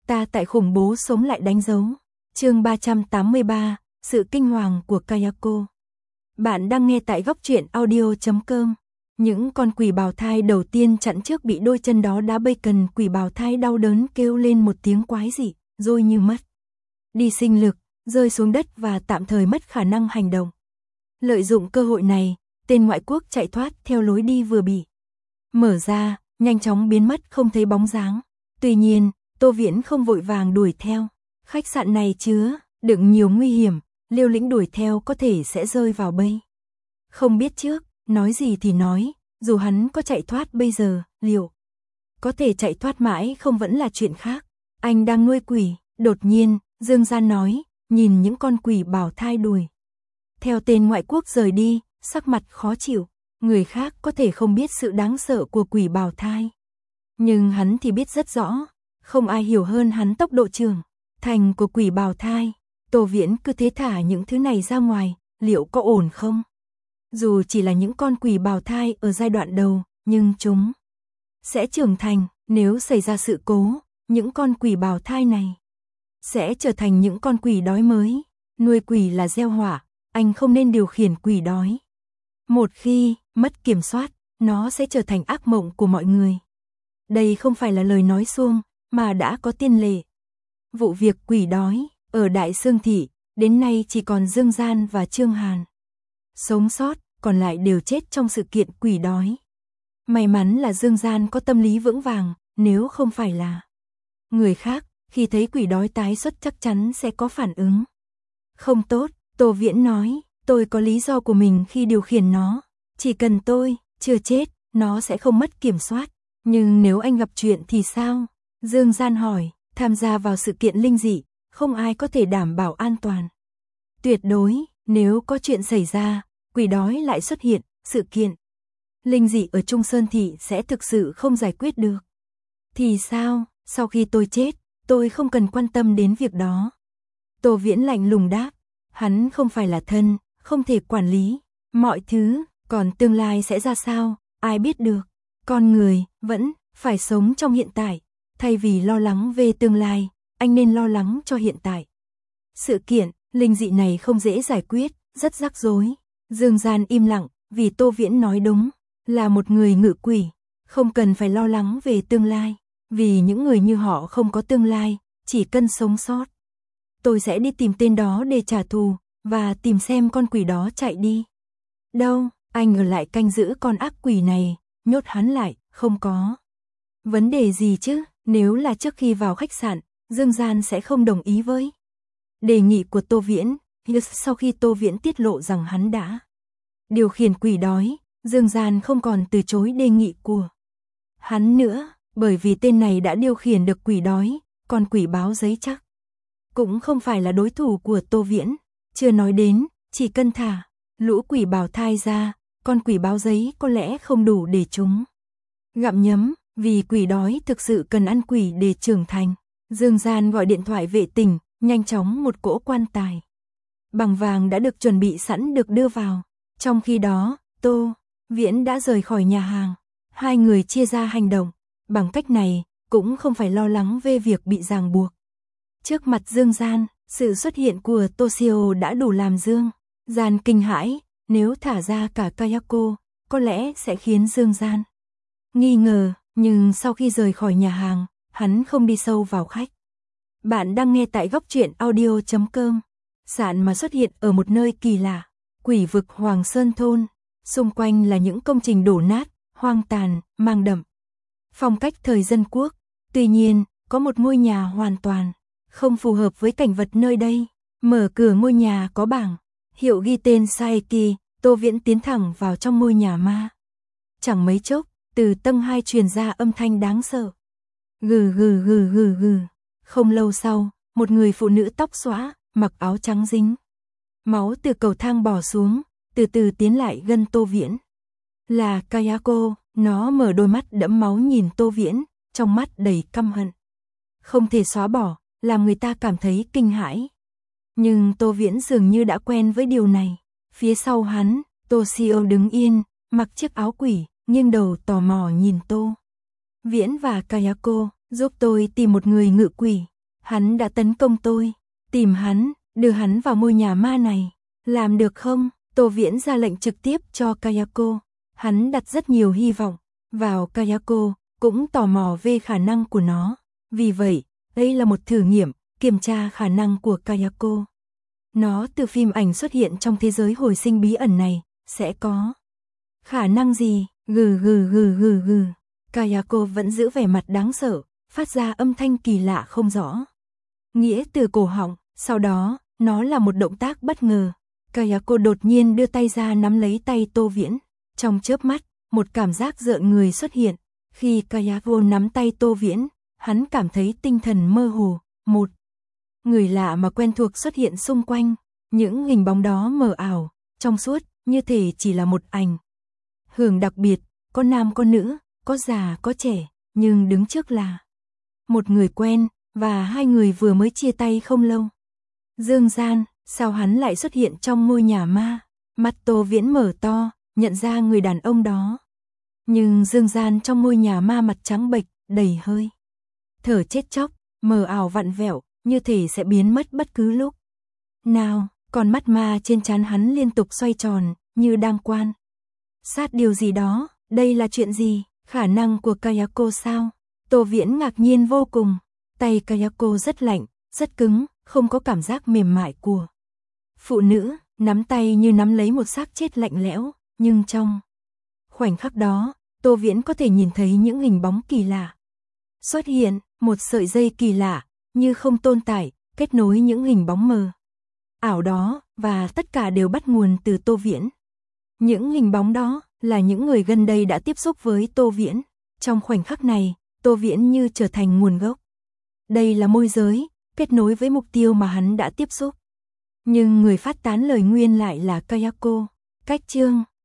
Ta tại khủng bố sống lại đánh dấu. Chương 383, sự kinh hoàng của Kayako. Bạn đang nghe tại góc truyện audio.com. Những con quỷ bào thai đầu tiên chặn trước bị đôi chân đó đá bacon, quỷ bào thai đau đớn kêu lên một tiếng quái dị, rồi như mất đi sinh lực, rơi xuống đất và tạm thời mất khả năng hành động. Lợi dụng cơ hội này, tên ngoại quốc chạy thoát theo lối đi vừa bị mở ra, nhanh chóng biến mất không thấy bóng dáng. Tuy nhiên, Tô Viễn không vội vàng đuổi theo. Khách sạn này chứa đựng nhiều nguy hiểm, liều lĩnh đuổi theo có thể sẽ rơi vào bẫy. Không biết trước, nói gì thì nói, dù hắn có chạy thoát bây giờ, liệu có thể chạy thoát mãi không vẫn là chuyện khác. Anh đang nuôi quỷ, đột nhiên, Dương Gian nói, nhìn những con quỷ bào thai đuổi theo tên ngoại quốc rời đi, sắc mặt khó chịu. Người khác có thể không biết sự đáng sợ của quỷ bào thai, nhưng hắn thì biết rất rõ, không ai hiểu hơn hắn tốc độ trưởng thành của quỷ bào thai. Tô Viễn cứ thế thả những thứ này ra ngoài, liệu có ổn không? Dù chỉ là những con quỷ bào thai ở giai đoạn đầu, nhưng chúng sẽ trưởng thành, nếu xảy ra sự cố, những con quỷ bào thai này sẽ trở thành những con quỷ đói mới. Nuôi quỷ là gieo họa, anh không nên điều khiển quỷ đói. Một khi mất kiểm soát, nó sẽ trở thành ác mộng của mọi người. Đây không phải là lời nói suông, mà đã có tiên lệ. Vụ việc quỷ đói ở Đại Sương Thị, đến nay chỉ còn Dương Gian và Trương Hàn sống sót, còn lại đều chết trong sự kiện quỷ đói. May mắn là Dương Gian có tâm lý vững vàng, nếu không phải là người khác, khi thấy quỷ đói tái xuất chắc chắn sẽ có phản ứng không tốt. Tô Viễn nói, tôi có lý do của mình khi điều khiển nó, chỉ cần tôi chưa chết, nó sẽ không mất kiểm soát. Nhưng nếu anh gặp chuyện thì sao? Dương Gian hỏi. Tham gia vào sự kiện linh dị, không ai có thể đảm bảo an toàn tuyệt đối. Nếu có chuyện xảy ra, quỷ đói lại xuất hiện, sự kiện linh dị ở Trung Sơn Thị sẽ thực sự không giải quyết được. Thì sao? Sau khi tôi chết, tôi không cần quan tâm đến việc đó. Tô Viễn lạnh lùng đáp. Hắn không phải là thân, không thể quản lý mọi thứ, còn tương lai sẽ ra sao, ai biết được. Con người vẫn phải sống trong hiện tại. Thay vì lo lắng về tương lai, anh nên lo lắng cho hiện tại. Sự kiện linh dị này không dễ giải quyết, rất rắc rối. Dương Gian im lặng, vì Tô Viễn nói đúng, là một người ngự quỷ, không cần phải lo lắng về tương lai, vì những người như họ không có tương lai, chỉ cần sống sót. Tôi sẽ đi tìm tên đó để trả thù, và tìm xem con quỷ đó chạy đi đâu. Anh ở lại canh giữ con ác quỷ này, nhốt hắn lại, không có vấn đề gì chứ? Nếu là trước khi vào khách sạn, Dương Gian sẽ không đồng ý với đề nghị của Tô Viễn. Sau khi Tô Viễn tiết lộ rằng hắn đã điều khiển quỷ đói, Dương Gian không còn từ chối đề nghị của hắn nữa, bởi vì tên này đã điều khiển được quỷ đói, còn quỷ báo giấy chắc cũng không phải là đối thủ của Tô Viễn. Chưa nói đến, chỉ cần thả lũ quỷ bào thai ra, con quỷ báo giấy có lẽ không đủ để chúng gặm nhấm, vì quỷ đói thực sự cần ăn quỷ để trưởng thành. Dương Gian gọi điện thoại vệ tinh, nhanh chóng một cỗ quan tài bằng vàng đã được chuẩn bị sẵn được đưa vào. Trong khi đó, Tô Viễn đã rời khỏi nhà hàng. Hai người chia ra hành động, bằng cách này cũng không phải lo lắng về việc bị ràng buộc. Trước mặt Dương Gian, sự xuất hiện của Toshio đã đủ làm Dương Gian kinh hãi. Nếu thả ra cả Kayako, có lẽ sẽ khiến Dương Gian nghi ngờ. Nhưng sau khi rời khỏi nhà hàng, hắn không đi sâu vào khách. Bạn đang nghe tại góc truyện audio.com. Sạn mà xuất hiện ở một nơi kỳ lạ, quỷ vực Hoàng Sơn Thôn. Xung quanh là những công trình đổ nát, hoang tàn, mang đậm phong cách thời dân quốc. Tuy nhiên, có một ngôi nhà hoàn toàn không phù hợp với cảnh vật nơi đây. Mở cửa ngôi nhà có bảng hiệu ghi tên Saeki. Tô Viễn tiến thẳng vào trong ngôi nhà ma. Chẳng mấy chốc, từ tầng 2 truyền ra âm thanh đáng sợ. Gừ gừ gừ gừ gừ. Không lâu sau, một người phụ nữ tóc xõa, mặc áo trắng dính máu từ cầu thang bò xuống, từ từ tiến lại gần Tô Viễn. Là Kayako. Nó mở đôi mắt đẫm máu nhìn Tô Viễn, trong mắt đầy căm hận không thể xóa bỏ, làm người ta cảm thấy kinh hãi. Nhưng Tô Viễn dường như đã quen với điều này. Phía sau hắn, Toshio đứng yên, mặc chiếc áo quỷ, nghiêng đầu tò mò nhìn Tô Viễn và Kayako. Giúp tôi tìm một người ngự quỷ. Hắn đã tấn công tôi, tìm hắn, đưa hắn vào ngôi nhà ma này. Làm được không? Tô Viễn ra lệnh trực tiếp cho Kayako. Hắn đặt rất nhiều hy vọng vào Kayako, cũng tò mò về khả năng của nó. Vì vậy, đây là một thử nghiệm, kiểm tra khả năng của Kayako. Nó từ phim ảnh xuất hiện trong thế giới hồi sinh bí ẩn này, sẽ có khả năng gì? Gừ gừ gừ gừ gừ. Kayako vẫn giữ vẻ mặt đáng sợ, phát ra âm thanh kỳ lạ không rõ. Nghĩa từ cổ họng, sau đó, nó là một động tác bất ngờ. Kayako đột nhiên đưa tay ra nắm lấy tay Tô Viễn. Trong chớp mắt, một cảm giác rợn người xuất hiện. Khi Kayako nắm tay Tô Viễn, hắn cảm thấy tinh thần mơ hồ. Một người lạ mà quen thuộc xuất hiện xung quanh. Những hình bóng đó mờ ảo, trong suốt, như thể chỉ là một ảnh hưởng đặc biệt, có nam có nữ, có già có trẻ, nhưng đứng trước là một người quen, và hai người vừa mới chia tay không lâu. Dương Gian, sao hắn lại xuất hiện trong ngôi nhà ma? Mắt Tô Viễn mở to, nhận ra người đàn ông đó. Nhưng Dương Gian trong ngôi nhà ma mặt trắng bệch, đầy hơi thở chết chóc, mờ ảo vặn vẹo, như thể sẽ biến mất bất cứ lúc nào. Còn mắt ma trên trán hắn liên tục xoay tròn, như đang quan sát điều gì đó. Đây là chuyện gì? Khả năng của Kayako sao? Tô Viễn ngạc nhiên vô cùng. Tay Kayako rất lạnh, rất cứng, không có cảm giác mềm mại của phụ nữ, nắm tay như nắm lấy một xác chết lạnh lẽo, nhưng trong khoảnh khắc đó, Tô Viễn có thể nhìn thấy những hình bóng kỳ lạ xuất hiện, một sợi dây kỳ lạ, như không tồn tại, kết nối những hình bóng mờ ảo đó, và tất cả đều bắt nguồn từ Tô Viễn. Những hình bóng đó là những người gần đây đã tiếp xúc với Tô Viễn. Trong khoảnh khắc này, Tô Viễn như trở thành nguồn gốc. Đây là môi giới, kết nối với mục tiêu mà hắn đã tiếp xúc. Nhưng người phát tán lời nguyền lại là Kayako. Cách chương